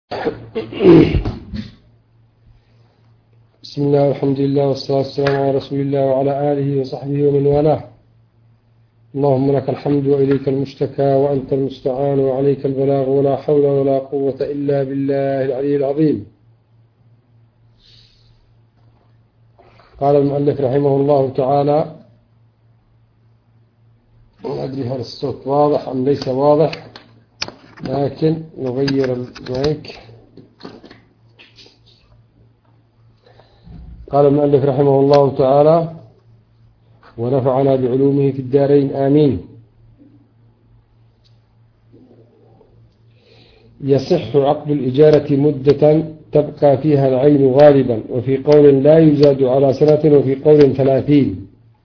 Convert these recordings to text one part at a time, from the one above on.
بسم الله والحمد لله والصلاة والسلام على رسول الله وعلى آله وصحبه ومن والاه. اللهم لك الحمد وإليك المشتكى وأنت المستعان وعليك البلاغ ولا حول ولا قوة إلا بالله العلي العظيم. قال المؤلف رحمه الله تعالى، لا أدري هل الصوت واضح أم ليس واضح، لكن نغير المايك. قال المؤلف رحمه الله تعالى: ونفعنا بعلومه في الدارين آمين. يصح عقد الإجارة مدة تبقى فيها العين غالبا، وفي قول لا يزاد على سنة، وفي قول 30.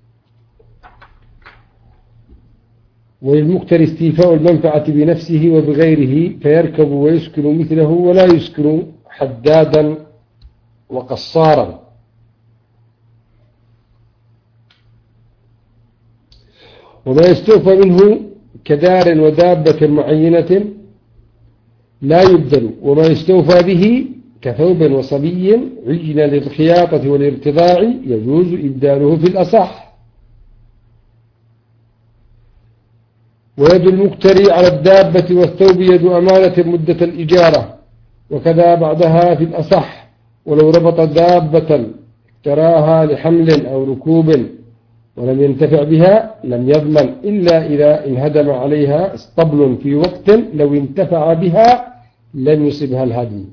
وللمقتري استيفاء المنفعة بنفسه وبغيره، فيركب ويسكن مثله ولا يسكن حدادا وقصارا. وما يستوفى منه كدار ودابة معينة لا يبدل، وما يستوفى به كثوب وصبي عجن للخياطة والارتضاع يجوز إبداله في الأصح. ويد المقتري على الدابة والثوب يد أمانة مدة الإجارة، وكذا بعدها في الأصح. ولو ربط دابة اشتراها لحمل أو ركوب ولم ينتفع بها لم يضمن، إلا إذا انهدم عليها اسطبل في وقت لو انتفع بها لم يصبها الهدم.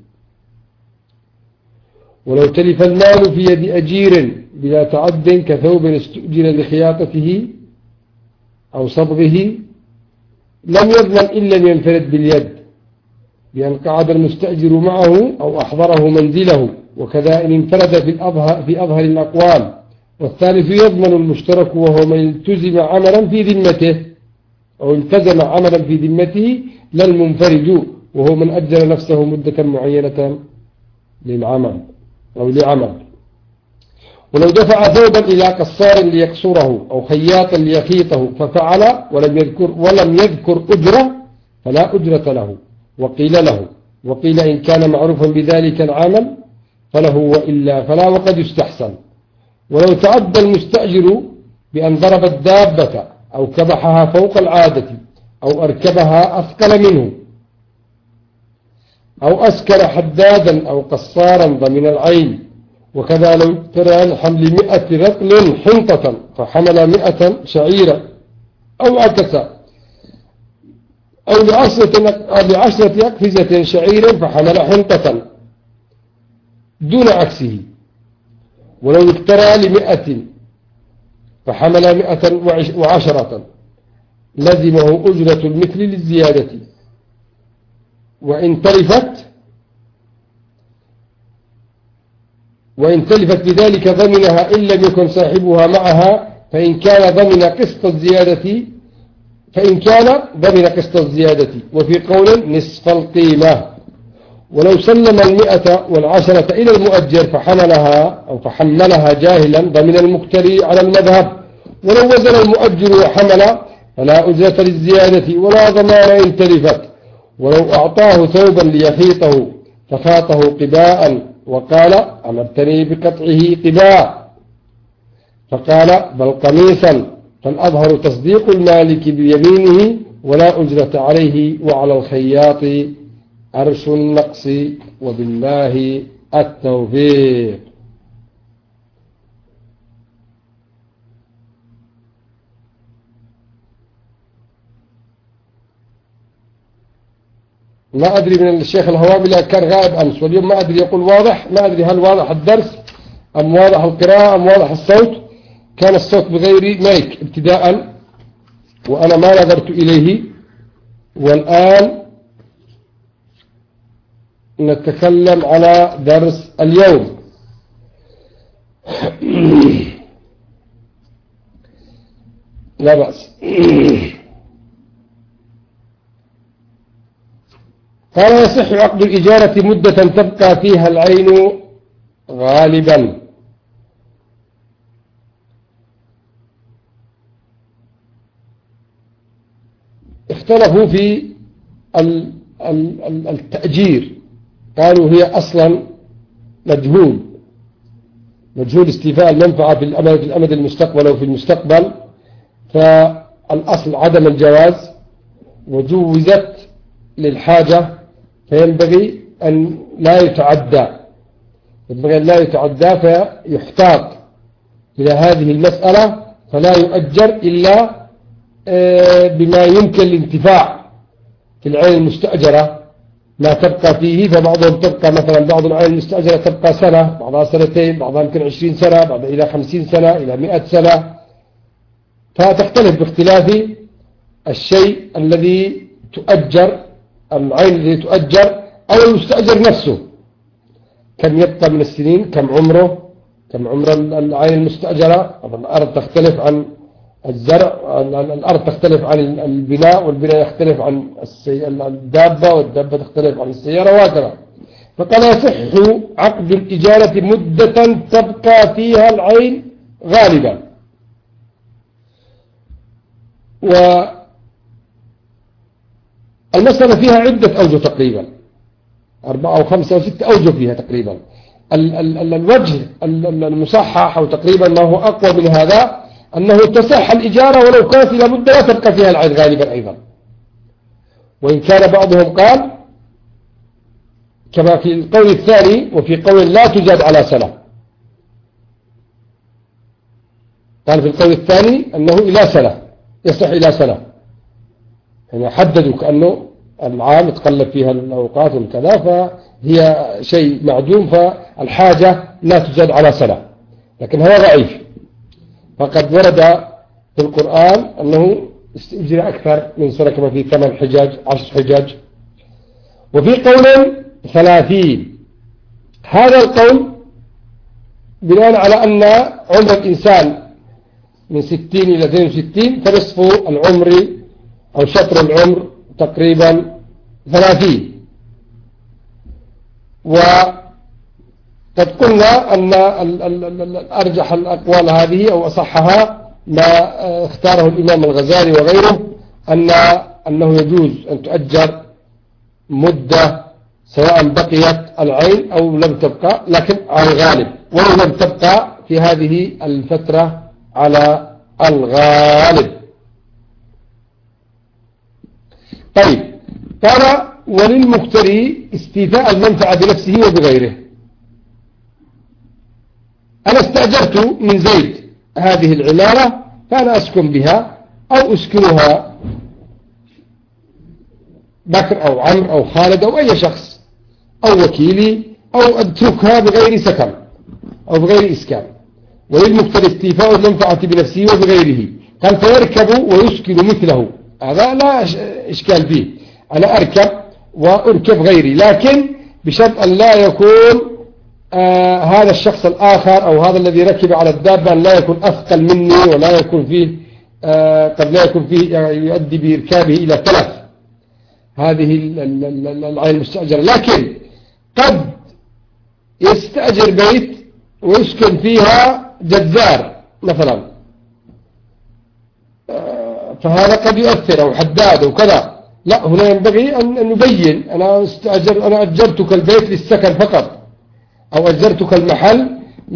ولو تلف المال في يد أجير بلا تعد كثوب استؤجر لخياطته أو صبغه لم يضمن إن لم ينفرد باليد، بأن قعد المستأجر معه أو أحضره منزله، وكذا إن انفرد في أظهر الأقوال. والثالث يضمن المشترك، وهو من التزم عملا في ذمته أو التزم عملا في ذمته، لا المنفرد، وهو من أجل نفسه مدة معينة للعمل أو لعمل. ولو دفع ثوبا إلى قصار ليقصره أو خياطا ليخيطه ففعل ولم يذكر أجرة فلا أجرة له. وقيل إن كان معروفا بذلك العمل فله، وإلا فلا، وقد يستحسن. ولو تعدى المستأجر بأن ضرب الدابة أو كبحها فوق العادة أو أركبها أثقل منه أو أسكر حدادا أو قصارا ضمن العين. وكذا لو اشترى لحمل 100 رطل حنطة فحمل 100 شعيرا، أو عكس، أو ل10 أقفزة شعيرا فحمل حنطة دون عكسه. ولو اشترى ل100 فحمل 110 لزمه أجرة المثل للزيادة. وإن تلفت بذلك ضمنها إن لم يكن صاحبها معها، فإن كان ضمن قسط الزيادة، وفي قول نصف القيمة. ولو سلم 110 إلى المؤجر فحملها جاهلا ضمن المقتري على المذهب. ولو وزن المؤجر وحمل فلا أجرة للزيادة ولا ضمان إن تلفت. ولو أعطاه ثوبا ليخيطه فخاطه قباء وقال أمرتني بقطعه قباء، فقال بل قميصا، فالأظهر تصديق المالك بيمينه ولا أجرة عليه، وعلى الخياط أرش النقص، وبالله التوفيق. ما أدري من الشيخ الهوابلة كان غائب أمس، واليوم ما أدري يقول واضح، ما أدري هل واضح الدرس أم واضح القراءة أم واضح الصوت. كان الصوت بغير مايك ابتداء وأنا ما نظرت إليه. والآن نتكلم على درس اليوم. لا بأس. قال: يصح عقد الإجارة مدة تبقى فيها العين غالبا. اختلفوا في التأجير قالوا هي أصلا مجهول استيفاء المنفعة في الأمد المستقبل أو في المستقبل، فالأصل عدم الجواز، وجوزت للحاجة، فينبغي أن لا يتعدى، فيحتاط إلى هذه المسألة، فلا يؤجر إلا بما يمكن الانتفاع في العين المستأجرة لا تبقى فيه. فبعضهم تبقى مثلا، بعض العين المستأجرة تبقى سنة، بعضها سنتين، بعضها يمكن 20 سنة، بعضها إلى 50 سنة، إلى 100 سنة، فتختلف باختلاف الشيء الذي تؤجر، العين الذي تؤجر أو المستأجر نفسه، كم يبقى من السنين، كم عمر العين المستأجرة. الأرض تختلف عن الزرع، الأرض تختلف عن البناء، والبناء يختلف عن الدابة، والدابة تختلف عن السيارة، وهكذا. فقال يصح عقد الإجارة مدة تبقى فيها العين غالبا. والمسألة فيها عدة أوجه تقريبا، 4 أو 5 أو 6 أوجه فيها تقريبا. الوجه المصحح أو تقريبا ما هو أقوى من هذا، أنه تصح الإجارة ولو كانت إلى مدة لا تبقى فيها العين غالبا أيضا. وإن كان بعضهم قال كما في القول الثاني، وفي قول لا تزاد على سنة، قال في القول الثاني أنه إلى سنة، يصح إلى سنة، يعني حددوا كأنه العام تقلب فيها الأوقات وكذا، فهي شيء معدوم، فالحاجة لا تزاد على سنة، لكن هو ضعيف. فقد ورد في القرآن أنه استئجر أكثر من سنة، كما في 8 حجاج 10 حجاج. وفي قول 30. هذا القول بناء على أن عمر الإنسان من 60 إلى 62، فنصف العمر أو شطر العمر تقريبا 30. وقد قلنا أن أرجح الأقوال هذه أو أصحها ما اختاره الإمام الغزالي وغيره، أنه يجوز أن تؤجر مدة سواء بقيت العين أو لم تبقى، لكن على الغالب، ولو لم تبقى في هذه الفترة على الغالب. طيب، قال وللمكتري استيفاء المنفعة بنفسه وبغيره. أنا استأجرت من زيد هذه العمارة، فأنا أسكن بها أو أسكنها بكر أو عمرو أو خالد أو أي شخص أو وكيلي، أو أتركها بغير سكن أو بغير إسكان. وللمكتري استيفاء المنفعة بنفسه وبغيره، قال فيركب ويسكن مثله. هذا لا إشكال فيه، أنا أركب وأركب غيري، لكن بشرط أن لا يكون هذا الشخص الآخر أو هذا الذي ركب على الدابة أن لا يكون أثقل مني، ولا يكون فيه قد لا يكون فيه يؤدي بإركابه إلى تلف هذه العين المستأجرة. لكن قد يستأجر بيت ويسكن فيها جزار مثلا، فهذا قد يؤثر، أو حداد أو كذا. لا، هنا ينبغي أن نبين أنا أجرتك البيت للسكن فقط، أو أجرتك المحل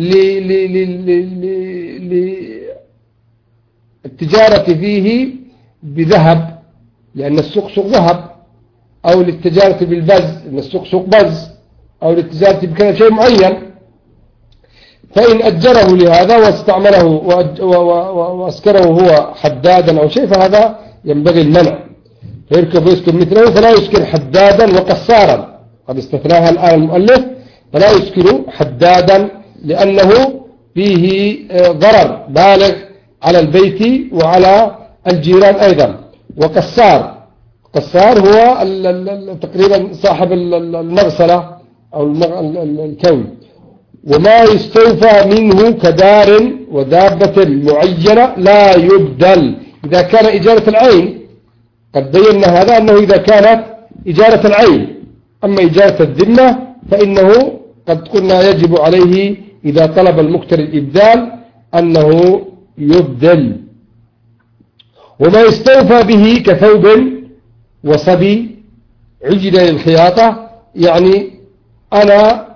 للتجارة فيه بذهب، لأن السوق سوق ذهب، أو للتجارة بالبز، لأن السوق سوق بز، أو للتجارة بكذا شيء معين. فإن أجره لهذا واستعمله وأسكره هو حدادا أو شيء، فهذا ينبغي المنع، فيركب ويسكن مثله، فلا يسكن حدادا وقصارا. قد استثناها الآن المؤلف، فلا يسكن حدادا لأنه فيه ضرر بالغ على البيت وعلى الجيران أيضا. وقصار هو تقريبا صاحب المغسلة أو الكوي. وما يستوفى منه كدار ودابة معينة لا يبدل إذا كان إجارة العين. قد بينا هذا أنه إذا كانت إجارة العين. أما إجارة الذمة فإنه قد قلنا يجب عليه إذا طلب المكتري الإبدال أنه يبدل. وما يستوفى به كثوب وصبي عجل للخياطة، يعني أنا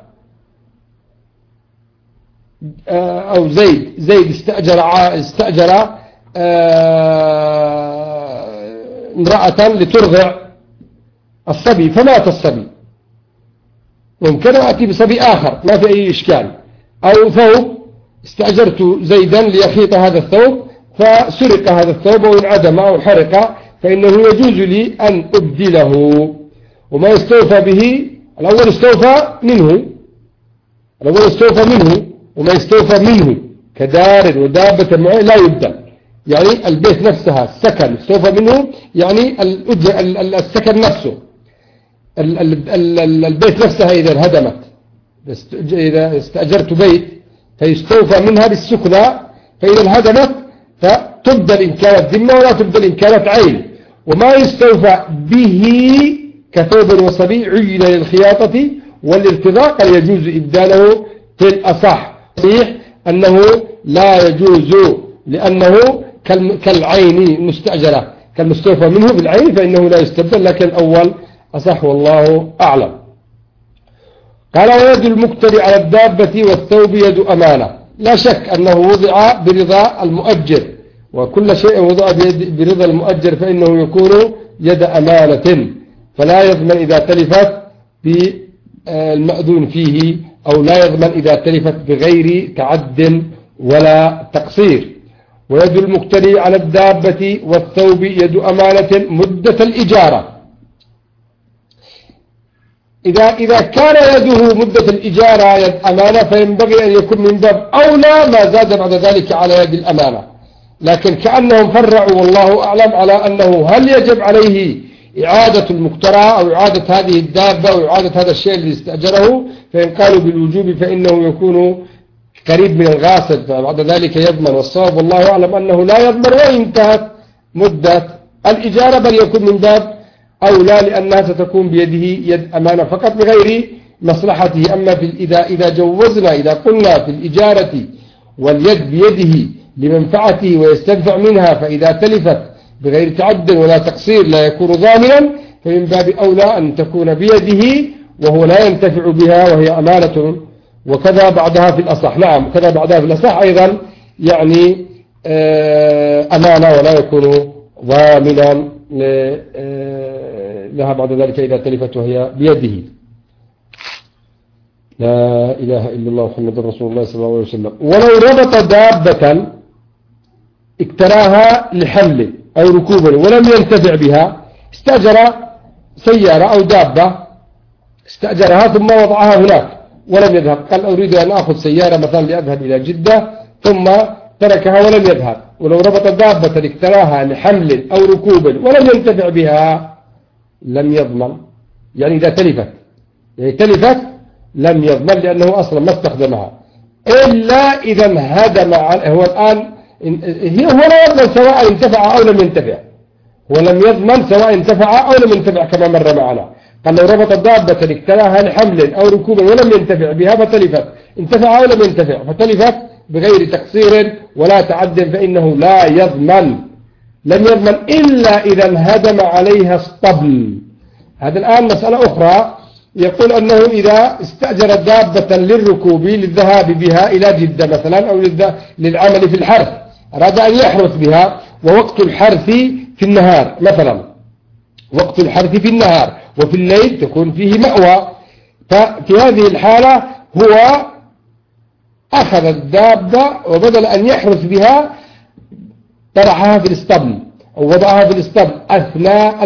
أو زيد استأجر امرأة لترضع الصبي فمات الصبي، ممكن أتي بصبي آخر ما في أي إشكال. أو ثوب استأجرت زيدا ليخيط هذا الثوب فسرق هذا الثوب أو انعدم أو حرق، فإنه يجوز لي أن أبدله. وما يستوفى به الأول استوفى منه وما يستوفى منه كدار ودابة معي لا يبدل. يعني البيت نفسها السكن استوفى منه، يعني السكن نفسه البيت نفسها إذا انهدمت، إذا استأجرت بيت فيستوفى منها بالسكنى، فإذا انهدمت فتبدل إن كانت ذمة ولا تبدل إن كانت عين. وما يستوفى به كثوب وصبي عين للخياطة والارتضاء قد يجوز إبداله في الأصح. صحيح أنه لا يجوز لأنه كالعين المستأجرة كالمستوفى منه بالعين فإنه لا يستبدل، لكن الأول أصح والله أعلم. قال ويد المكتر على الدابة والثوب يد أمانة. لا شك أنه وضع برضا المؤجر، وكل شيء وضع برضا المؤجر فإنه يكون يد أمانة، فلا يضمن إذا تلفت بالمأذون فيه، أو لا يضمن إذا تلفت بغير تعد ولا تقصير. ويد المكتر على الدابة والثوب يد أمانة مدة الإجارة. إذا كان يده مدة الإجارة يد أمانة فينبغي أن يكون من باب أولى ما زاد بعد ذلك على يد الأمانة، لكن كأنهم فرعوا والله أعلم على أنه هل يجب عليه إعادة المكترى أو إعادة هذه الدابة أو إعادة هذا الشيء اللي استأجره، فإن قالوا بالوجوب فإنه يكون قريب من الغاصب فبعد ذلك يضمن. والصواب والله أعلم أنه لا يضمن وإن انتهت مدة الإجارة، بل يكون من باب أولى لأنها ستكون بيده يد أمانة فقط بغير مصلحته. أما إذا جوزنا إذا قلنا في الإجارة واليد بيده لمنفعته ويستنفع منها، فإذا تلفت بغير تعد ولا تقصير لا يكون ضامنا، فمن باب أولى أن تكون بيده وهو لا ينتفع بها وهي أمانة. وكذا بعدها في الأصح، نعم كذا بعدها في الأصح أيضا يعني أمانة ولا يكون ضامنا لها بعد ذلك إذا تلفت وهي بيده. لا إله إلا الله محمد رسول الله صلى الله عليه وسلم. ولو ربط دابة اكتراها لحمل أو ركوب ولم ينتفع بها، استأجر سيارة أو دابة استأجرها ثم وضعها هناك ولم يذهب، قال أريد أن أخذ سيارة مثلا لأذهب إلى جدة ثم تركها ولم يذهب. ولو ربط دابة اكتراها لحمل أو ركوب ولم ينتفع بها لم يضمن. يعني إذا تلفت لم يضمن لأنه أصلا ما استخدمها، إلا إذا انهدم. هو الآن هو لا يضمن سواء انتفع أو لم ينتفع، هو لم يضمن سواء انتفع أو لم ينتفع كما مر معنا. قال لو ربط دابة اكتراها لحمل أو ركوب ولم ينتفع بها فتلفت، انتفع أو لم ينتفع فتلفت بغير تقصير ولا تعد فإنه لا يضمن. لم يضمن إلا إذا انهدم عليها اسطبل. هذا الآن مسألة أخرى، يقول أنه إذا استأجر دابة للركوب للذهاب بها إلى جدة مثلا أو للعمل في الحرث، أراد أن يحرث بها، ووقت الحرث في النهار مثلا، وقت الحرث في النهار وفي الليل تكون فيه مأوى، ففي هذه الحالة هو أخذ الدابة وبدل أن يحرث بها طرحها في الاسطبل أو وضعها في الاسطبل أثناء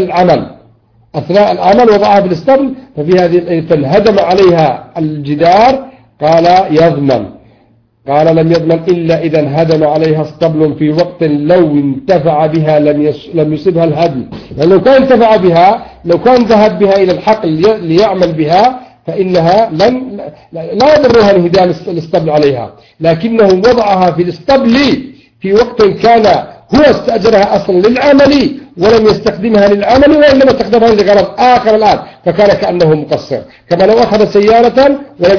العمل وضعها في الاسطبل، ففي هذه فانهدم عليها الجدار قال يضمن. قال لم يضمن إلا إذا انهدم عليها اسطبل في وقت لو انتفع بها لم يصبها الهدم. يعني لو كان انتفع بها، لو كان ذهب بها إلى الحقل ليعمل بها فإنها لا يضرها انهدام الاسطبل عليها، لكنه وضعها في الاسطبل في وقت كان هو استأجرها أصلا للعمل ولم يستخدمها للعمل وإنما استخدمها لغرض آخر الآن، فكان كأنه مقصر. كما لو أخذ سيارة ولم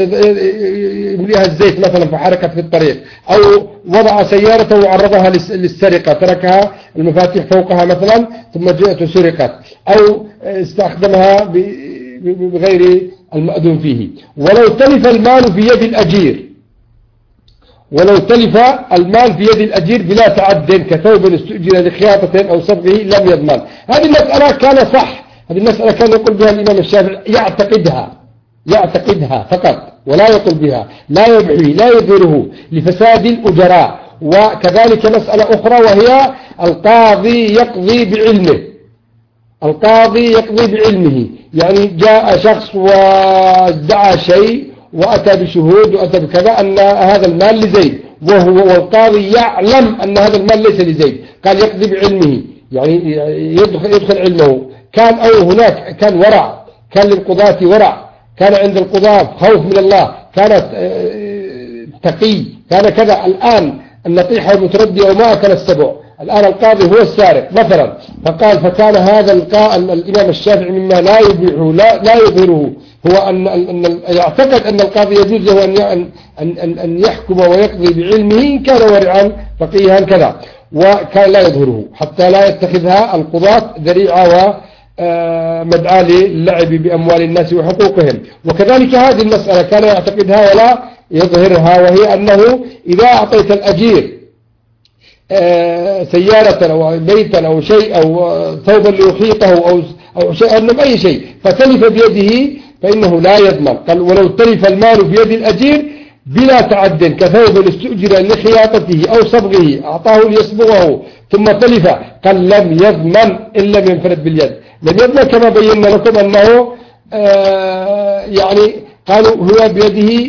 يملئها الزيت مثلا فحركت في الطريق، أو وضع سيارة وعرضها للسرقة تركها المفاتيح فوقها مثلا ثم جاءت سرقت، أو استخدمها بغير المأذون فيه. ولو تلف المال في يد الأجير، ولو تلف المال في يد الأجير بلا تعد كثوب استؤجر لخياطة أو صبغه لم يضمن. هذه المسألة كان صح، هذه المسألة كان يقول بها الإمام الشافعي، يعتقدها فقط ولا يقول بها، لا يبعي لا يظهره لفساد الأجراء. وكذلك مسألة أخرى وهي القاضي يقضي بعلمه، القاضي يقضي بعلمه، يعني جاء شخص وادعى شيء وأتى بشهود وأتى بكذا أن هذا المال لزيد، والقاضي يعلم أن هذا المال ليس لزيد، قال يقضي بعلمه، يعني يدخل علمه. كان أو هناك كان ورع، كان للقضاة ورع، كان عند القضاة خوف من الله، كانت تقي، كان كذا. الآن النطيحة المتردية وما أكل السبع، الآن القاضي هو السارق مثلا، فقال فكان هذا الإمام الشافعي مما لا يبيعه لا يظهره هو أن يعتقد أن القاضي يجوز له أن يحكم ويقضي بعلمه إن كان ورعا فقيها كذا، وكان لا يظهره حتى لا يتخذها القضاة ذريعة ومدعاة للعب بأموال الناس وحقوقهم. وكذلك هذه المسألة كان يعتقدها ولا يظهرها، وهي أنه إذا أعطيت الأجير سيارة أو بيتا أو شيء أو ثوبا ليخيطه أو شيء أو أي شيء فتلف بيده فإنه لا يضمن. قال ولو تلف المال بيد الأجير بلا تعد كثوب استؤجر لخياطته أو صبغه أعطاه ليصبغه ثم تلف، قال لم يضمن إن لم ينفرد باليد. لم يضمن كما بينا لكم أنه يعني قالوا هو بيده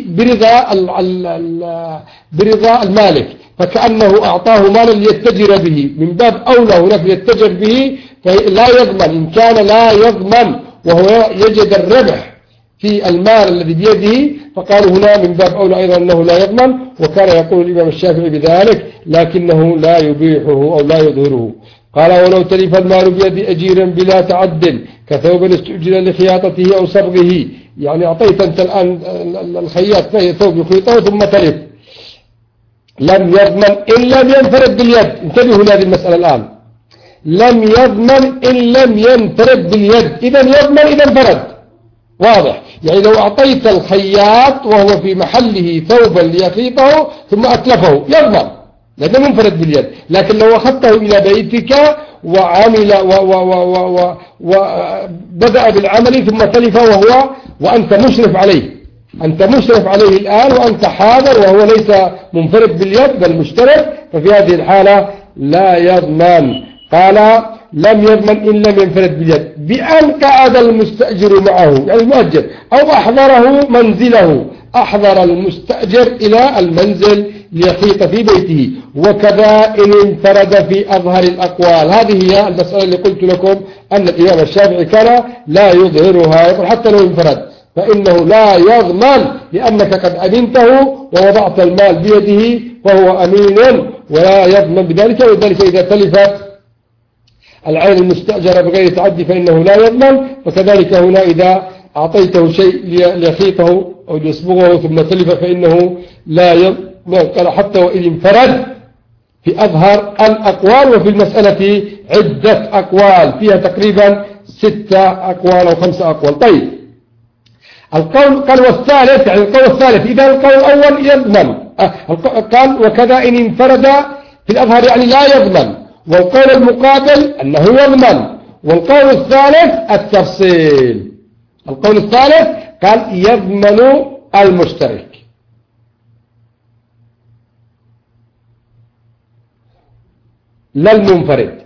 برضا المالك، فكأنه أعطاه مالا ليتجر به، من باب أولى هناك ليتجر به فلا يضمن. إن كان لا يضمن وهو يجد الربح في المال الذي بيده فقالوا هنا من باب أولى أيضا أنه لا يضمن. وكان يقول الإمام الشافعي بذلك لكنه لا يبيحه أو لا يظهره. قال ولو تلف المال بيد أجير بلا تعد كثوب استؤجر لخياطته أو صبغه، يعني أعطيت أنت الآن الخياط ثوب يخيطه ثم تلف، لم يضمن إن لم ينفرد باليد. انتبهوا لهذه المسألة الآن، لم يضمن إن لم ينفرد باليد، إذا يضمن إذا انفرد، واضح؟ يعني لو أعطيت الخياط وهو في محله ثوبا ليخيطه ثم أتلفه يضمن لأنه منفرد باليد. لكن لو أخذته إلى بيتك وعمل وبدأ بالعمل ثم تلف وأنت مشرف عليه، أنت مشرف عليه الآن وأنت حاضر وهو ليس منفرد باليد بل مشترك، ففي هذه الحالة لا يضمن. قال لم يضمن إن لم ينفرد باليد بأن قعد المستأجر معه، يعني المؤجر، أو أحضره منزله، أحضر المستأجر إلى المنزل ليخيط في بيته. وكذا إن انفرد في أظهر الأقوال. هذه هي المسألة اللي قلت لكم أن الإمام الشافعي كان لا يظهرها، يقول حتى لو انفرد فإنه لا يضمن لأنك قد أمنته ووضعت المال بيده وهو أمين ولا يضمن بذلك. ولذلك إذا تلفت العين المستأجرة بغير تعدي فإنه لا يضمن. وكذلك هنا إذا أعطيته شيء ليخيطه أو ليصبغه ثم تلف فإنه لا يضمن. قال حتى وإن انفرد في أظهر الأقوال. وفي المسألة عدة أقوال فيها تقريبا 6 أقوال أو 5 أقوال. طيب القول قال والثالث، يعني القول الثالث إذا القول الأول يضمن، قال وكذا إن انفرد في الأظهر يعني لا يضمن، والقول المقابل أنه يضمن، والقول الثالث التفصيل. القول الثالث قال يضمن المشترك. لا المنفرد.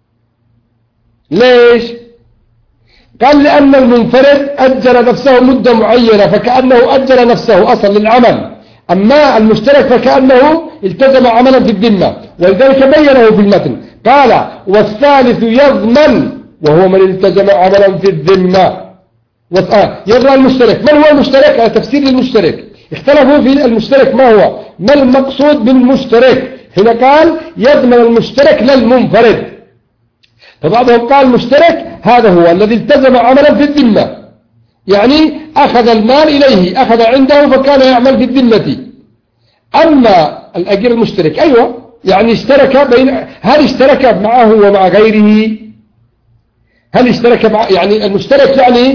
ليش؟ قال لأن المنفرد أجر نفسه مدة معينة فكأنه أجر نفسه أصلا للعمل، أما المشترك فكأنه التزم عملا في الذمة، ولذلك بينه في المتن قال والثالث يضمن وهو من التزم عملا في الذمة. يضمن المشترك. من هو المشترك؟ على تفسير المشترك اختلفوا في المشترك ما هو، ما المقصود بالمشترك. هنا قال يضمن المشترك للمنفرد، فبعضهم قال المشترك هذا هو الذي التزم عملا في الذمة، يعني أخذ المال إليه، أخذ عنده فكان يعمل في الذمة. أما الأجير المشترك أيوة يعني اشترك هل اشترك معه ومع غيره؟ هل اشترك يعني المشترك يعني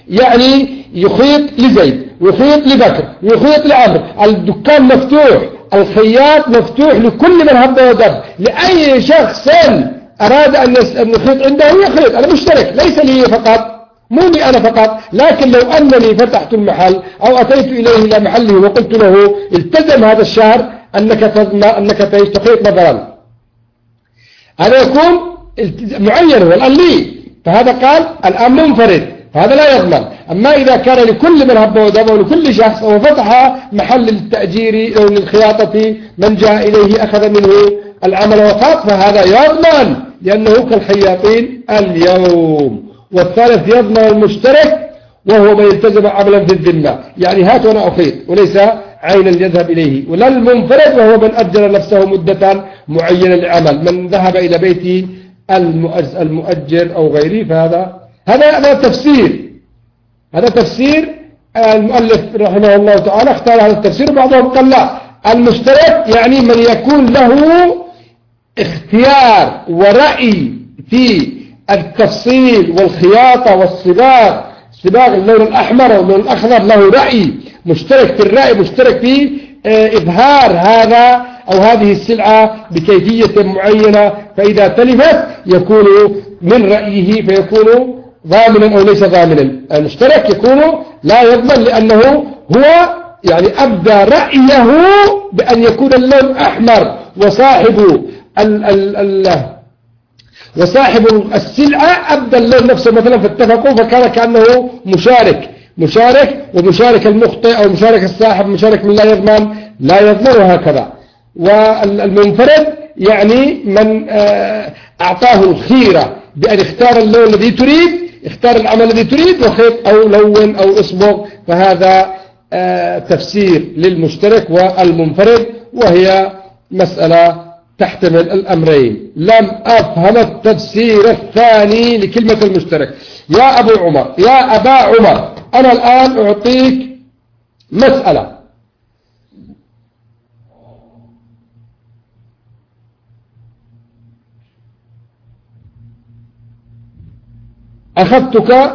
يعني يخيط لزيد ويخيط لبكر ويخيط لعمر، الدكان مفتوح، الخياط مفتوح لكل من هب ودب، لأي شخص أراد أن يخيط عنده يخيط. أنا مشترك، ليس لي فقط، مو لي أنا فقط، لكن لو أنني فتحت المحل أو أتيت إليه إلى محله وقلت له التزم هذا الشهر أنك تخيط مثلا، هذا يكون معين والآن لي، فهذا قال الآن منفرد، هذا لا يضمن. أما إذا كان لكل من هب ودب ولكل شخص أو فتح محل للتأجير أو للخياطة من جاء إليه أخذ منه العمل وفاق، فهذا يضمن لأنه كالخياطين اليوم. والثالث يضمن المشترك وهو من يلتزم عملا في الذمة، يعني هات وأنا أخيط وليس عينا يذهب إليه. ولا المنفرد وهو من أجر نفسه مدة معينة لعمل، من ذهب إلى بيت المؤجر أو غيره. فهذا تفسير، هذا تفسير المؤلف رحمه الله تعالى اختار هذا التفسير، وبعضهم قال لا، المشترك يعني من يكون له اختيار ورأي في التفصيل والخياطة والصباغ، صباغ اللون الأحمر أو اللون الأخضر، له رأي، مشترك في الرأي، مشترك في إظهار هذا أو هذه السلعة بكيفية معينة، فإذا تلفت يكون من رأيه فيكون ضامنا أو ليس ضامنا. المشترك يكون لا يضمن لأنه هو يعني أبدى رأيه بأن يكون اللون أحمر، وصاحب السلعة أبدى اللون نفسه مثلا، فاتفقوا فكان كأنه مشارك ومشارك المخطئ أو مشارك الصاحب مشارك من لا يضمن وهكذا. والمنفرد يعني من أعطاه الخيرة بأن اختار اللون الذي تريد، اختار العمل الذي تريد وخيط أو لون أو اصبغ، فهذا تفسير للمشترك والمنفرد، وهي مسألة تحتمل الأمرين. لم أفهم التفسير الثاني لكلمة المشترك. يا أبا عمر، أنا الآن أعطيك مسألة، أخذتك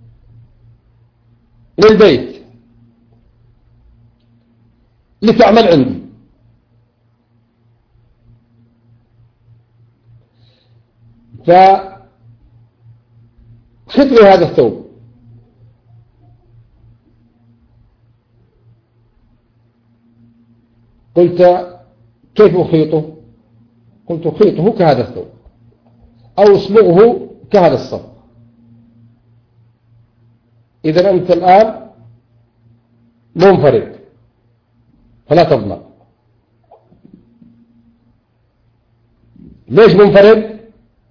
للبيت لتعمل عندي، فخذ لي هذا الثوب، قلت كيف أخيطه؟ قلت أخيطه كهذا الثوب أو اصبغه كهذا الصف. إذا أنت الآن منفرد فلا تضمن. ليش منفرد؟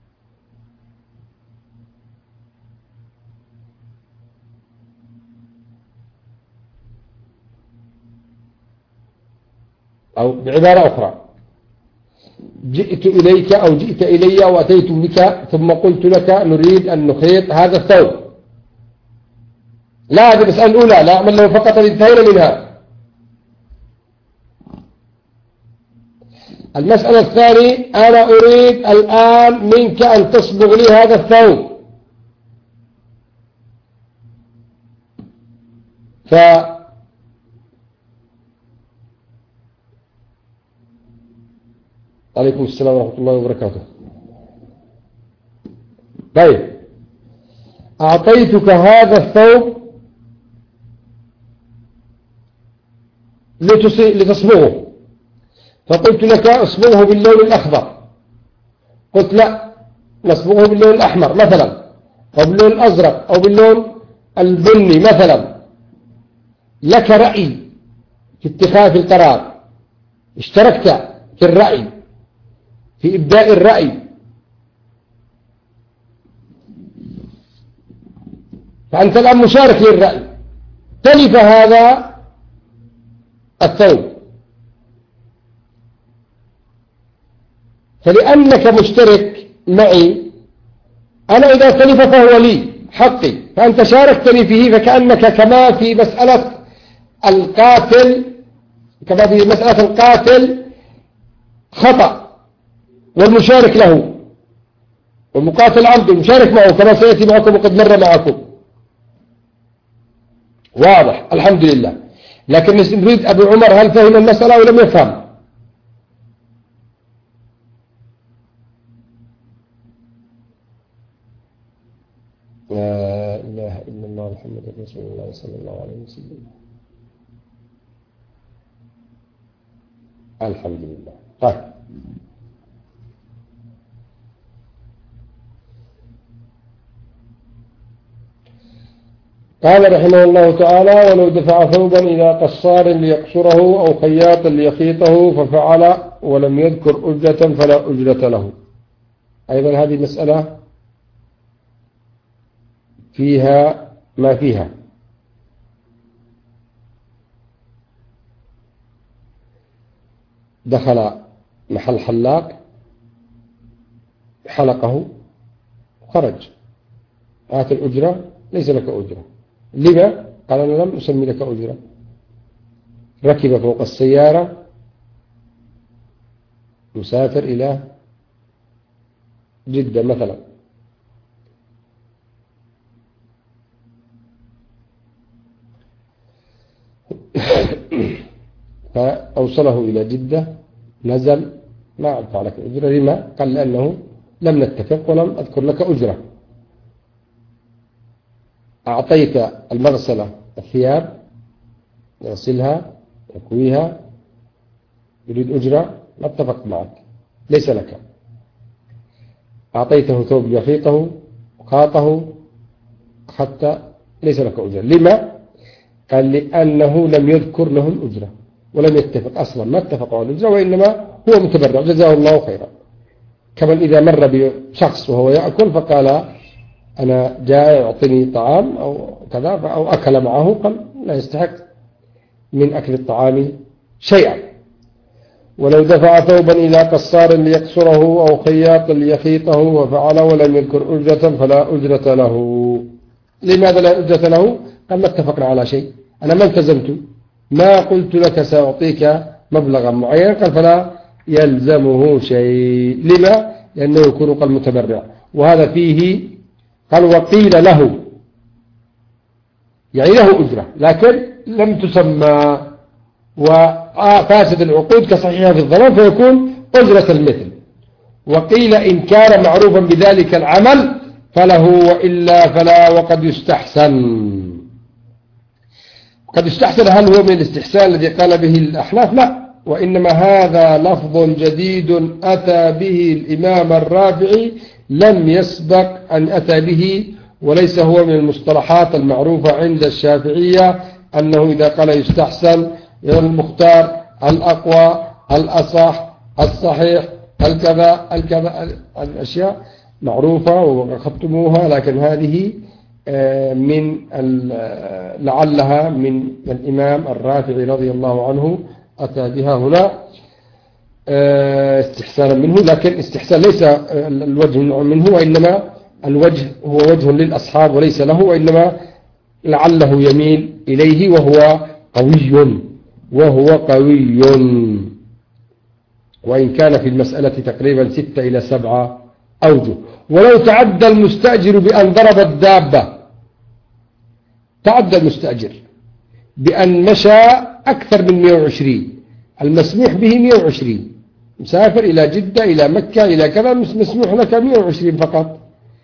أو بعبارة أخرى، جئت إليك أو جئت إلي وأتيت بك ثم قلت لك نريد أن نخيط هذا الثوب، لا هذه المسألة الأولى لا أعمل له فقط انتهينا منها. المسألة الثانية، أنا أريد الآن منك أن تصبغ لي هذا الثوب، عليكم السلام ورحمة الله وبركاته. طيب، أعطيتك هذا الثوب لتصبغه، فقلت لك اصبغه باللون الأخضر، قلت لا نصبغه باللون الأحمر مثلا، أو باللون الأزرق أو باللون البني مثلا. لك رأي في اتخاذ القرار، اشتركت في الرأي، في إبداء الرأي، فأنت الآن مشارك للرأي، تلف هذا الثوب، فلأنك مشترك معي أنا إذا تلف فهو لي حقي، فأنت شاركتني فيه، فكأنك كما في مسألة القاتل خطأ والمشارك له، والمقاتل عبد المشارك معه كما سيأتي معكم وقد مر معكم. واضح الحمد لله. لكن نريد أبو عمر هل فهم المسألة أو لم يفهم؟ لا إله إلا الله محمد رسول الله صلى الله عليه وسلم. الحمد لله. طيب قال رحمه الله تعالى: ولو دفع ثوبا إلى قصار ليقصره أو خياطا ليخيطه ففعل ولم يذكر أجرة فلا أجرة له. أيضا هذه مسألة فيها ما فيها. دخل محل حلاق حلقه خرج، آت الأجرة، ليس لك أجرة. لما؟ قال: أنا لم أسمي لك أجرة. ركب فوق السيارة مسافر إلى جدة مثلا، فأوصله إلى جدة، نزل، ما أدفع لك أجرة. لما؟ قال: لأنه لم نتفق ولم أذكر لك أجرة. أعطيت المغسلة الثياب يغسلها يكويها، يريد أجرة، ما اتفقت معك، ليس لك. أعطيته ثوب يخيطه خاطه أخذت، ليس لك أجرة. لما؟ قال: لأنه لم يذكر له الأجرة ولم يتفق أصلا، ما اتفقوا على الأجرة، وإنما هو متبرع جزاه الله خيرا. كما إذا مر بشخص وهو يأكل فقال: أنا جاء يعطيني طعام أو كذا، أو أكل معه، قال: لا يستحق من أكل الطعام شيئا. ولو دفع ثوبا إلى قصار ليقصره أو خياط ليخيطه وفعل ولم يذكر أجرة فلا أجرة له. لماذا لا أجرة له؟ قال: ما اتفقنا على شيء، أنا ما التزمت، ما قلت لك سأعطيك مبلغا معين. قال: فلا يلزمه شيء. لما؟ لأنه يكون قال متبرع. وهذا فيه قال: وقيل له، يعني له أجرة لكن لم تسمى، وفاسد العقود كصحيحة في الضمان فيكون أجرة المثل. وقيل إن كان معروفا بذلك العمل فله، وإلا فلا. وقد يستحسن. قد يستحسن، هل هو من الاستحسان الذي قال به الأحناف؟ لا، وإنما هذا لفظ جديد أتى به الإمام الرافعي، لم يسبق أن أتى به، وليس هو من المصطلحات المعروفة عند الشافعية، أنه إذا قال يستحسن المختار الأقوى الأصح الصحيح الكذا الكذا، الأشياء معروفة وأخذتموها، لكن هذه من لعلها من الإمام الرافعي رضي الله عنه أتى بها هنا استحسانا منه. لكن استحسان ليس الوجه منه، وإنما الوجه هو وجه للأصحاب وليس له، وإنما لعله يميل إليه، وهو قوي، وإن كان في المسألة تقريبا 6 إلى 7 أوجه. ولو تعدى المستأجر بأن ضرب الدابة، تعدى المستأجر بأن مشى أكثر من 120، المسموح به 120، مسافر إلى جدة إلى مكة إلى كذا، مسموح لك 120 فقط،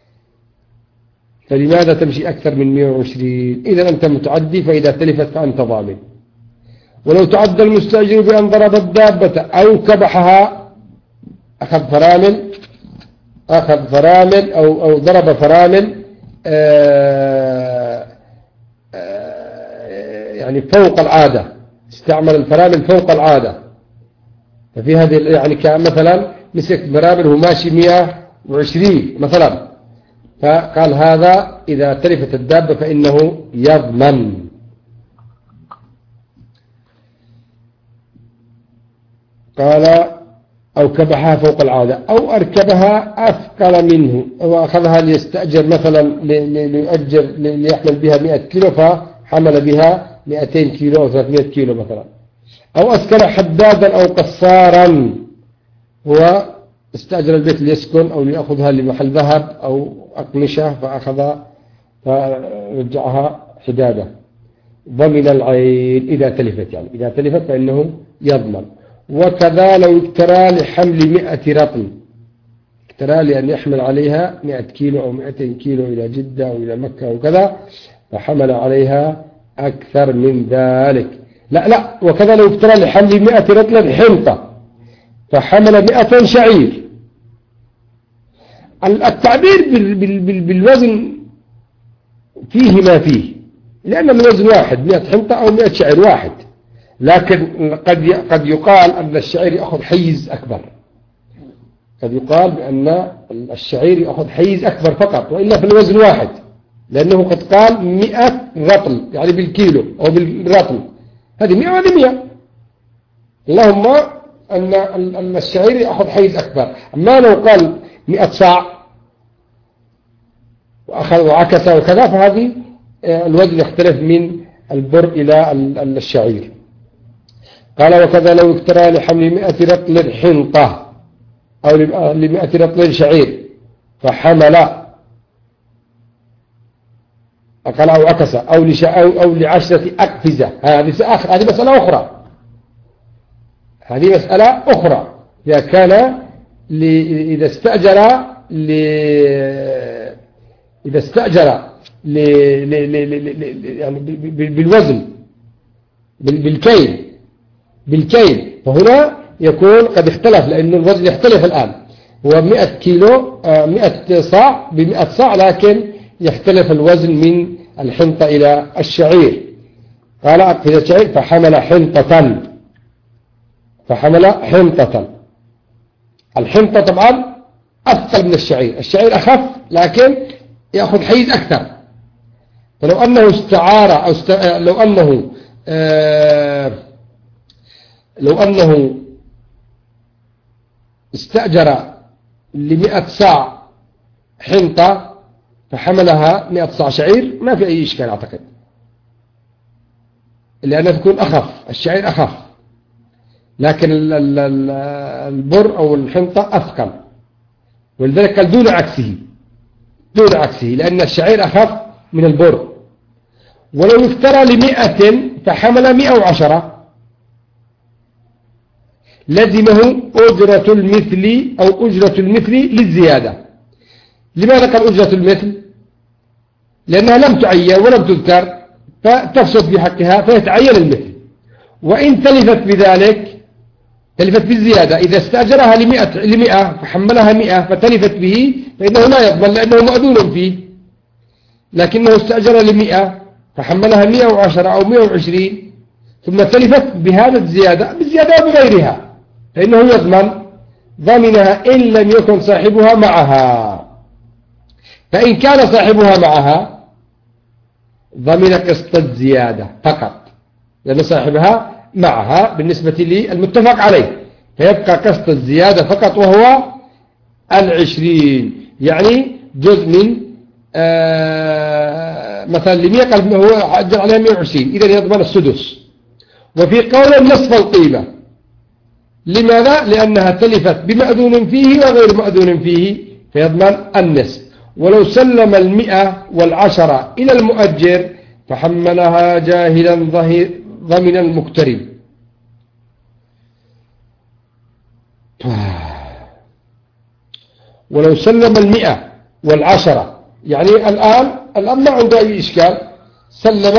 فلماذا تمشي أكثر من 120؟ إذا أنت متعدي، فإذا تلفت فأنت ظالم. ولو تعدى المستأجر بأن ضرب الدابة أو كبحها، أخذ فرامل أو ضرب فرامل يعني فوق العادة، استعمل الفرامل فوق العادة. ففي هذه يعني كمثلا مسك فرامل وهو ماشي 120 مثلا، فقال هذا إذا تلفت الدابة فإنه يضمن. قال: أو كبحها فوق العادة، أو أركبها أثقل منه، أو أخذها ليستأجر مثلا ليؤجر ليحمل بها 100 كيلو، فحمل بها 200 كيلو أو 300 كيلو مثلا. أو أسكن حدادا أو قصارا، هو استأجر البيت ليسكن أو ليأخذها لمحل ذهب أو أقمشة، فرجعها حدادة. ضمن العين إذا تلفت، يعني إذا تلفت فإنه يضمن. وكذا لو اكترى لحمل 100 رطل، اكترى لأن يحمل عليها 100 كيلو أو 200 كيلو إلى جدة أو إلى مكة وكذا، فحمل عليها أكثر من ذلك. لا وكذا لو اكترى لحمل 100 رطل حنطة فحمل 100 شعير. التعبير بالوزن فيه ما فيه، لأن الوزن واحد، 100 حنطة أو 100 شعير واحد، لكن قد يقال أن الشعير يأخذ حيز أكبر، قد يقال بأن الشعير يأخذ حيز أكبر فقط، وإلا في الوزن واحد، لأنه قد قال 100 رطل يعني بالكيلو أو بالرطل، هذه 100 وهذه 100. اللهم أن الشعير يأخذ حيز أكبر. أما لو قال 100 صاع وأخذ وعكس وكذا فهذه الوزن يختلف من البر إلى الشعير. قال وكذا لو اكترى لحمل 100 رطل حنطة أو ل 100 رطل شعير فحمل، قال أو عكس أو ل10 أقفزة، هذه مسألة أخرى، هذه مسألة أخرى. إذا كان إذا استأجر يعني بالوزن بالكيل فهنا يكون قد اختلف، لأن الوزن يختلف الآن، هو 100 كيلو 100 صاع ب100 صاع، لكن يختلف الوزن من الحنطة إلى الشعير. قال أقفز الشعير فحمل حنطة، الحنطة طبعا أثقل من الشعير، الشعير أخف لكن يأخذ حيز أكثر. فلو أنه استعار أو لو أنه استأجر ل100 صاع حنطة فحملها 100 صاع شعير ما في أي إشكال أعتقد، لأنها تكون أخف، الشعير أخف، لكن البر أو الحنطة أثقل، ولذلك قال دون عكسه لأن الشعير أخف من البر. ولو افترى ل100 فحمل 110 لزمه أجرة المثل أو أجرة المثل للزيادة. لماذا قال أجرة المثل؟ لأنها لم تعين ولم تذكر فتفسد في حقها فيتعين المثل. وإن تلفت بذلك، تلفت بالزيادة، إذا استأجرها ل100 فحملها 100 فتلفت به فإنه لا يضمن لأنه مأذون فيه، لكنه استأجر ل100 فحملها 110 أو 120 ثم تلفت بهذا الزيادة بالزيادة وبغيرها فإنه يضمن ضمنها إن لم يكن صاحبها معها. فإن كان صاحبها معها ضمن قسط الزيادة فقط، لأن صاحبها معها بالنسبة للمتفق عليه، فيبقى قسط الزيادة فقط وهو 20، يعني جزء من مثلا ل100 قال هو أجر عليها 120، إذا يضمن السدس. وفي قول نصف القيمة. لماذا؟ لأنها تلفت بمأذون فيه وغير مأذون فيه فيضمن النصف. ولو سلم 110 إلى المؤجر فحملها جاهلا ضمن المقترب. ولو سلم 110 يعني الآن ما عنده أي إشكال، سلم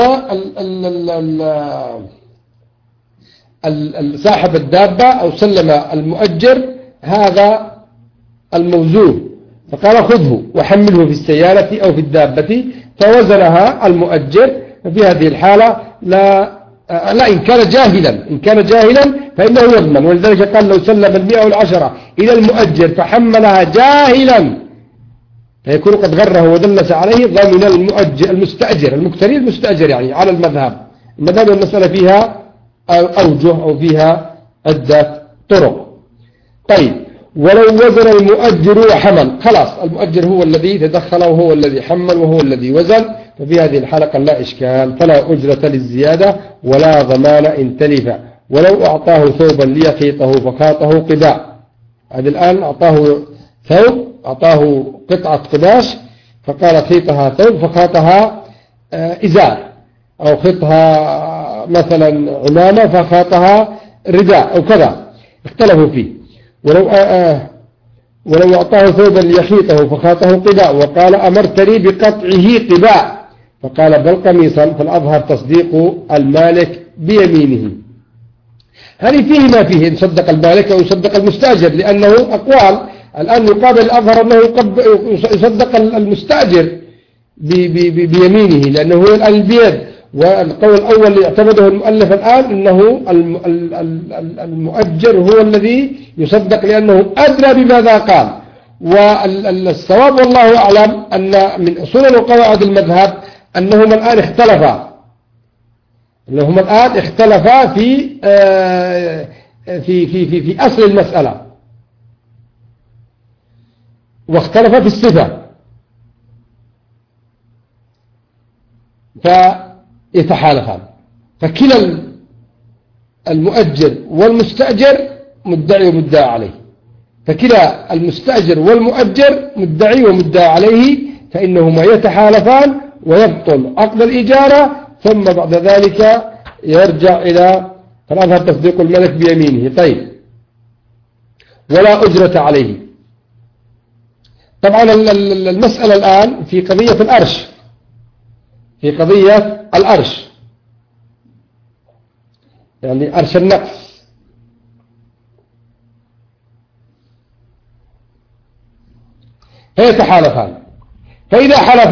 صاحب الدابة أو سلم المؤجر هذا الموزون، فقال خذه وحمله في السيارة أو في الدابة، فوزنها المؤجر. ففي هذه الحالة لا إن كان جاهلا فإنه يضمن. ولذلك قال لو سلم 110 إلى المؤجر فحملها جاهلا فيكون قد غره ودلس عليه ضمن المستأجر المقتري المستأجر، يعني على المذهب المسألة فيها أوجه أو فيها عدة طرق. طيب ولو وزن المؤجر وحمل، خلاص المؤجر هو الذي تدخل وهو الذي حمل وهو الذي وزن، ففي هذه الحلقة لا إشكال، فلا أجرة للزيادة ولا ضمان إن تلف. ولو أعطاه ثوبا ليخيطه فخاطه قباء، هذا الآن أعطاه ثوب، أعطاه قطعة قماش فقال خيطها ثوب فخاطها إزار، أو خطها مثلا عمامة فخاطها رداء أو كذا، اختلفوا فيه. ولو أعطاه ثوبا ليخيطه فخاطه قباء وقال أمرتني بقطعه قباء فقال بل قميصا، فالأظهر تصديق المالك بيمينه. هذه فيه ما فيه، إن صدق المالك أو يصدق المستأجر، لأنه أقوال الآن يقابل الأظهر أنه يصدق المستأجر بيمينه لأنه هو الآن البيد. والقول الأول اللي اعتمده المؤلف الآن أنه المؤجر هو الذي يصدق لأنه أدرى بماذا قال. والصواب والله أعلم أن من أصول وقواعد المذهب أنهما الآن اختلفا في أصل المسألة، واختلفا في الصفة، فيتحالفان. فكلا المؤجر والمستأجر مدعي ومدعى عليه، فكلا المستأجر والمؤجر مدعي ومدعى عليه، فإنهما يتحالفان ويبطل عقد الإجارة، ثم بعد ذلك يرجع إلى فالأظهر تصديق الملك بيمينه. طيب، ولا أجرة عليه. طبعا المسألة الآن في قضية الأرش، يعني أرش النقص. فيتحالفان، فإذا حلف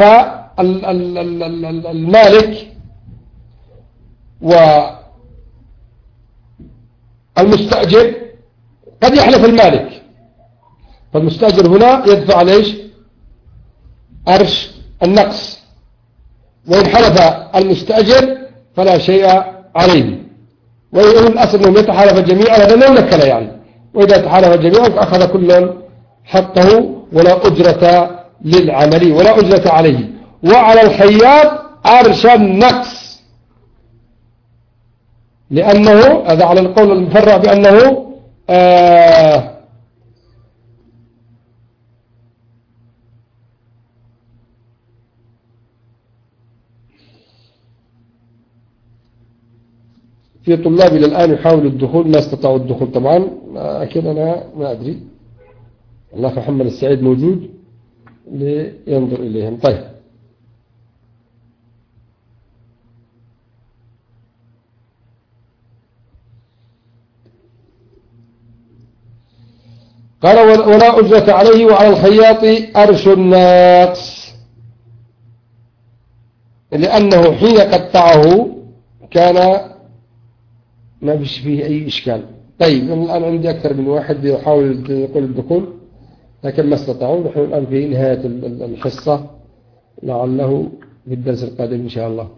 المالك والمستأجر، قد يحلف المالك، فالمستأجر هنا يدفع ليش؟ أرش النقص. وإن حلف المستأجر فلا شيء عليه. ويقول الأصل أنهم يتحالف جميعا، هذا لا نكل يعني. وإذا تحالف جميعا فأخذ كل حقه ولا أجرة للعمل ولا أجرة عليه. وعلى الخياط أرش النقص، لأنه هذا على القول المفرع بأنه في طلاب إلى الآن يحاولوا الدخول ما استطاعوا الدخول طبعا، لكن أنا ما أدري. الأخ محمد السعيد موجود لينظر إليهم. طيب، قال ولا أجرة عليه. وعلى الخياط أرش الناقص، لأنه حين قطعه كان ما فيش فيه أي إشكال. طيب، الآن عندي أكثر من واحد يحاول يقول الدخول لكن ما استطاعوا. نحن الآن في نهاية الحصة، لعله في الدرس القادم إن شاء الله.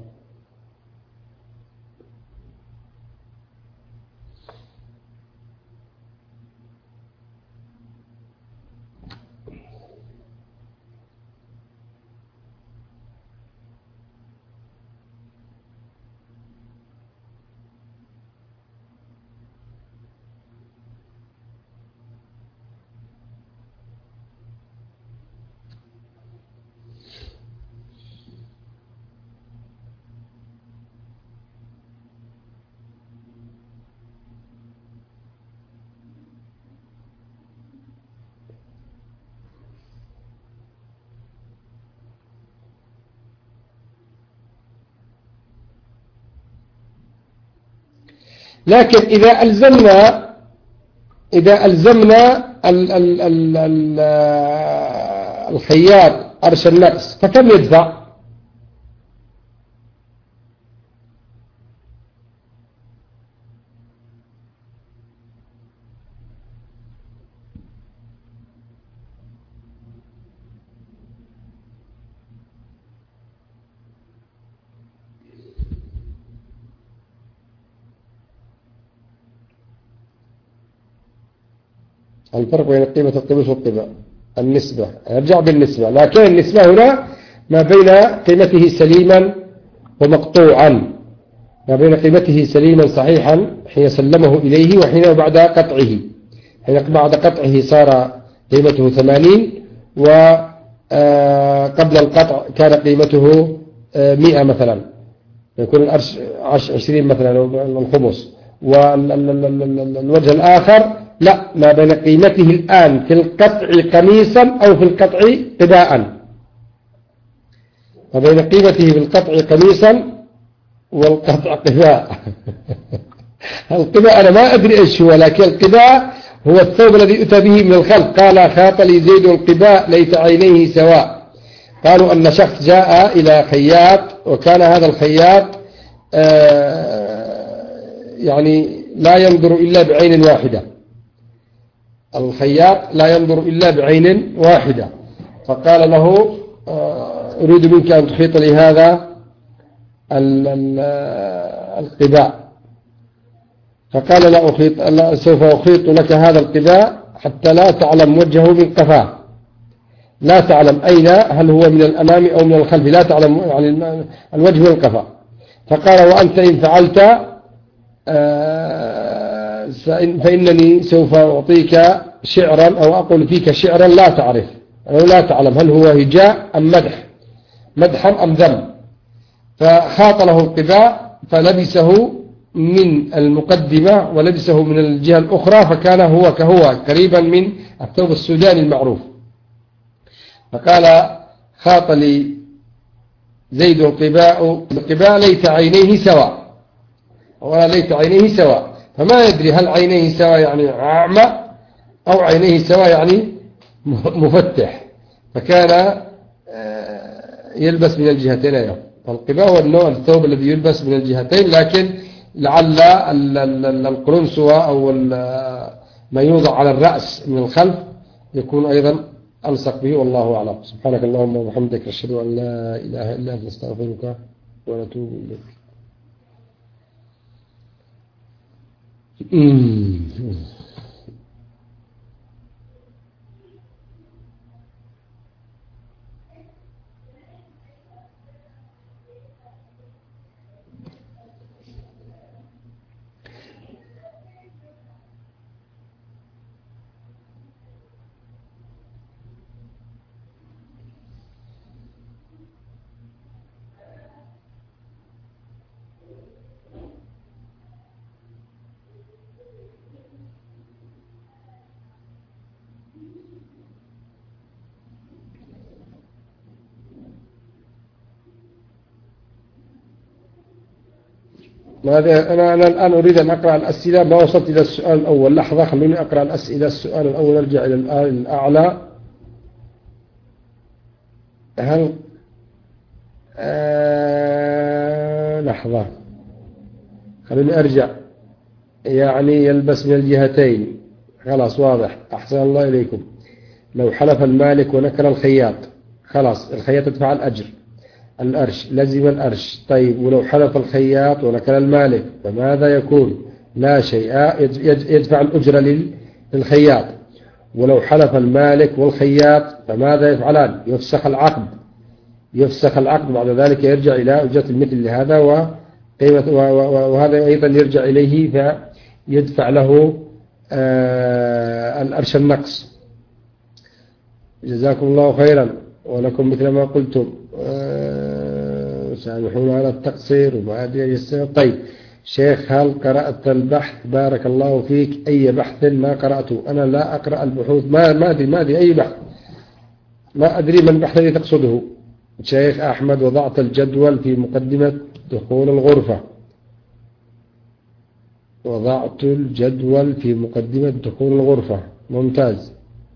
لكن إذا ألزمنا الخياط أرش النقص فكم يدفع؟ الفرق بين قيمة القميص والقباء النسبة، نرجع بالنسبة، لكن النسبة هنا ما بين قيمته سليما ومقطوعا، ما بين قيمته سليما صحيحا حين سلمه إليه وحين بعد قطعه. حين بعد قطعه صار قيمته 80 وقبل القطع كان قيمته 100 مثلا، يكون الأرش 20 مثلا الخمس، والوجه الآخر لا، ما بين قيمته الآن في القطع قميصا أو في القطع قباء، ما بين قيمته في القطع قميصا والقطع قباء. القباء أنا ما أدري إيش هو، لكن القباء هو الثوب الذي أتى به من الخلف. قال خاط لي زيد القباء ليت عينيه سواء. قالوا أن شخص جاء إلى خياط، وكان هذا الخياط يعني لا ينظر إلا بعين واحدة، الخياط لا ينظر إلا بعين واحدة، فقال له أريد منك أن تخيط لي هذا القباء. فقال لا سوف أخيط لك هذا القباء حتى لا تعلم وجهه من قفاه، لا تعلم أين، هل هو من الأمام أو من الخلف، لا تعلم يعني الوجه من القفاه. فقال وأنت إن فعلت فإنني سوف أعطيك شعرا أو أقول فيك شعرا لا تعرف أو لا تعلم هل هو هجاء أم مدحا أم ذم. فخاط له القباء فلبسه من المقدمة ولبسه من الجهة الأخرى، فكان هو كهو قريبا من الثوب السوداني المعروف. فقال خاط لي زيد القباء ليت عينيه سواء، ولا ليت عينيه سواء، فما يدري هل عينيه سواء يعني أعمى أو عينيه سواء يعني مفتح، فكان يلبس من الجهتين أيضا. فالقباء هو النوع الثوب الذي يلبس من الجهتين، لكن لعل القرنسوة أو ما يوضع على الرأس من الخلف يكون أيضا ألصق به، والله أعلم. سبحانك اللهم وبحمدك، أشهد أن لا إله إلا أنت، نستغفرك ونتوب إليك. أنا الآن أريد أن أقرأ الأسئلة، ما وصلت إلى السؤال الأول. لحظة، خلوني أقرأ الأسئلة. السؤال الأول أرجع إلى الأعلى. هل لحظة، خلوني أرجع. يعني يلبس من الجهتين، خلاص واضح، أحسن الله إليكم. لو حلف المالك ونكر الخياط، خلاص الخياط يدفع الأجر، الأرش لزم الأرش. طيب، ولو حلف الخياط ونكر المالك فماذا يكون؟ لا شيء، يدفع الأجر للخياط. ولو حلف المالك والخياط فماذا يفعلان؟ يفسخ العقد بعد ذلك يرجع إلى أجرة المثل لهذا وقيمة، وهذا أيضا يرجع إليه فيدفع له الأرش النقص. جزاكم الله خيرا ولكم مثل ما قلتم. سامحونا على التقصير وما أدري. طيب شيخ، هل قرأت البحث؟ بارك الله فيك. أي بحث؟ ما قرأته، أنا لا أقرأ البحوث، ما أدري أي بحث، ما أدري ما البحث الذي تقصده. شيخ أحمد، وضعت الجدول في مقدمة دخول الغرفة. وضعت الجدول في مقدمة دخول الغرفة، ممتاز.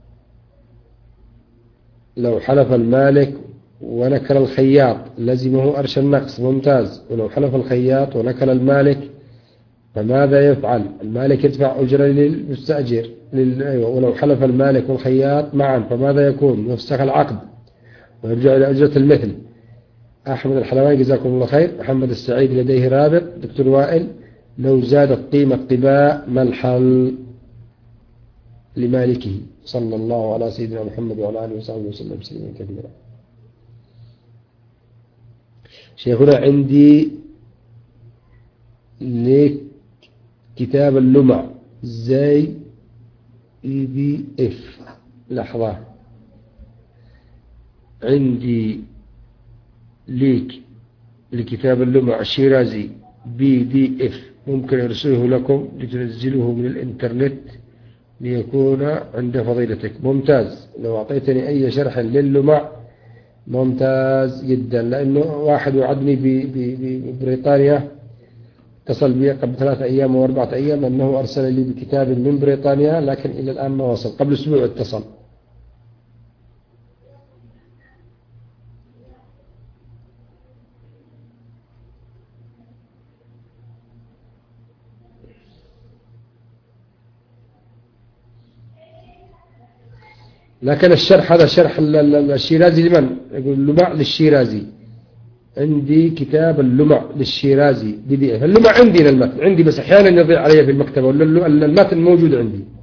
لو حلف المالك ونكل الخياط لزمه أرش النقص، ممتاز. ولو حلف الخياط ونكل المالك فماذا يفعل؟ المالك يدفع أجرة للمستأجر. ولو حلف المالك والخياط معا فماذا يكون؟ يفسخ العقد ويرجع إلى أجرة المثل. أحمد الحلواني جزاكم الله خير. محمد السعيد لديه رابط. دكتور وائل، لو زادت قيمة قباء ما الحل لمالكه؟ صلى الله على سيدنا محمد وعلى آله وصحبه وسلم تسليما كثيرا. شيخنا، عندي لك كتاب اللمع زي PDF. لحظة، عندي ليك لكتاب اللمع الشيرازي PDF ممكن أرسله لكم لتنزلوه من الإنترنت ليكون عند فضيلتك. ممتاز، لو أعطيتني أي شرح للمع ممتاز جدا، لأنه واحد وعدني ببريطانيا، اتصل بي قبل 3 أيام أو 4 أيام أنه أرسل لي بكتاب من بريطانيا، لكن إلى الآن ما وصل. قبل أسبوع اتصل. لكن الشرح هذا شرح الشيرازي لمن؟ يقول اللمع للشيرازي. عندي كتاب اللمع للشيرازي PDF. اللمع عندي للمتن عندي، بس أحيانا يضيع علي في المكتبة، ولا المتن موجود عندي.